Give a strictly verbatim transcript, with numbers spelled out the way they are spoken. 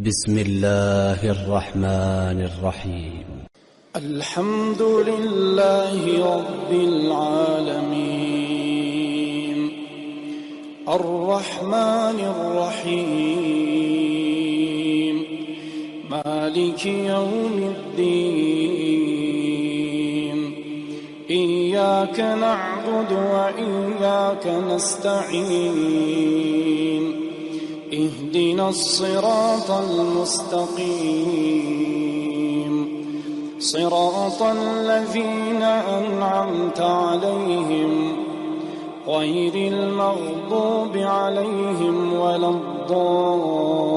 بسم الله الرحمن الرحيم. الحمد لله رب العالمين الرحمن الرحيم مالك يوم الدين إياك نعبد وإياك نستعين اهدنا الصراط المستقيم صراط الذين أنعمت عليهم غير المغضوب عليهم ولا الضالين.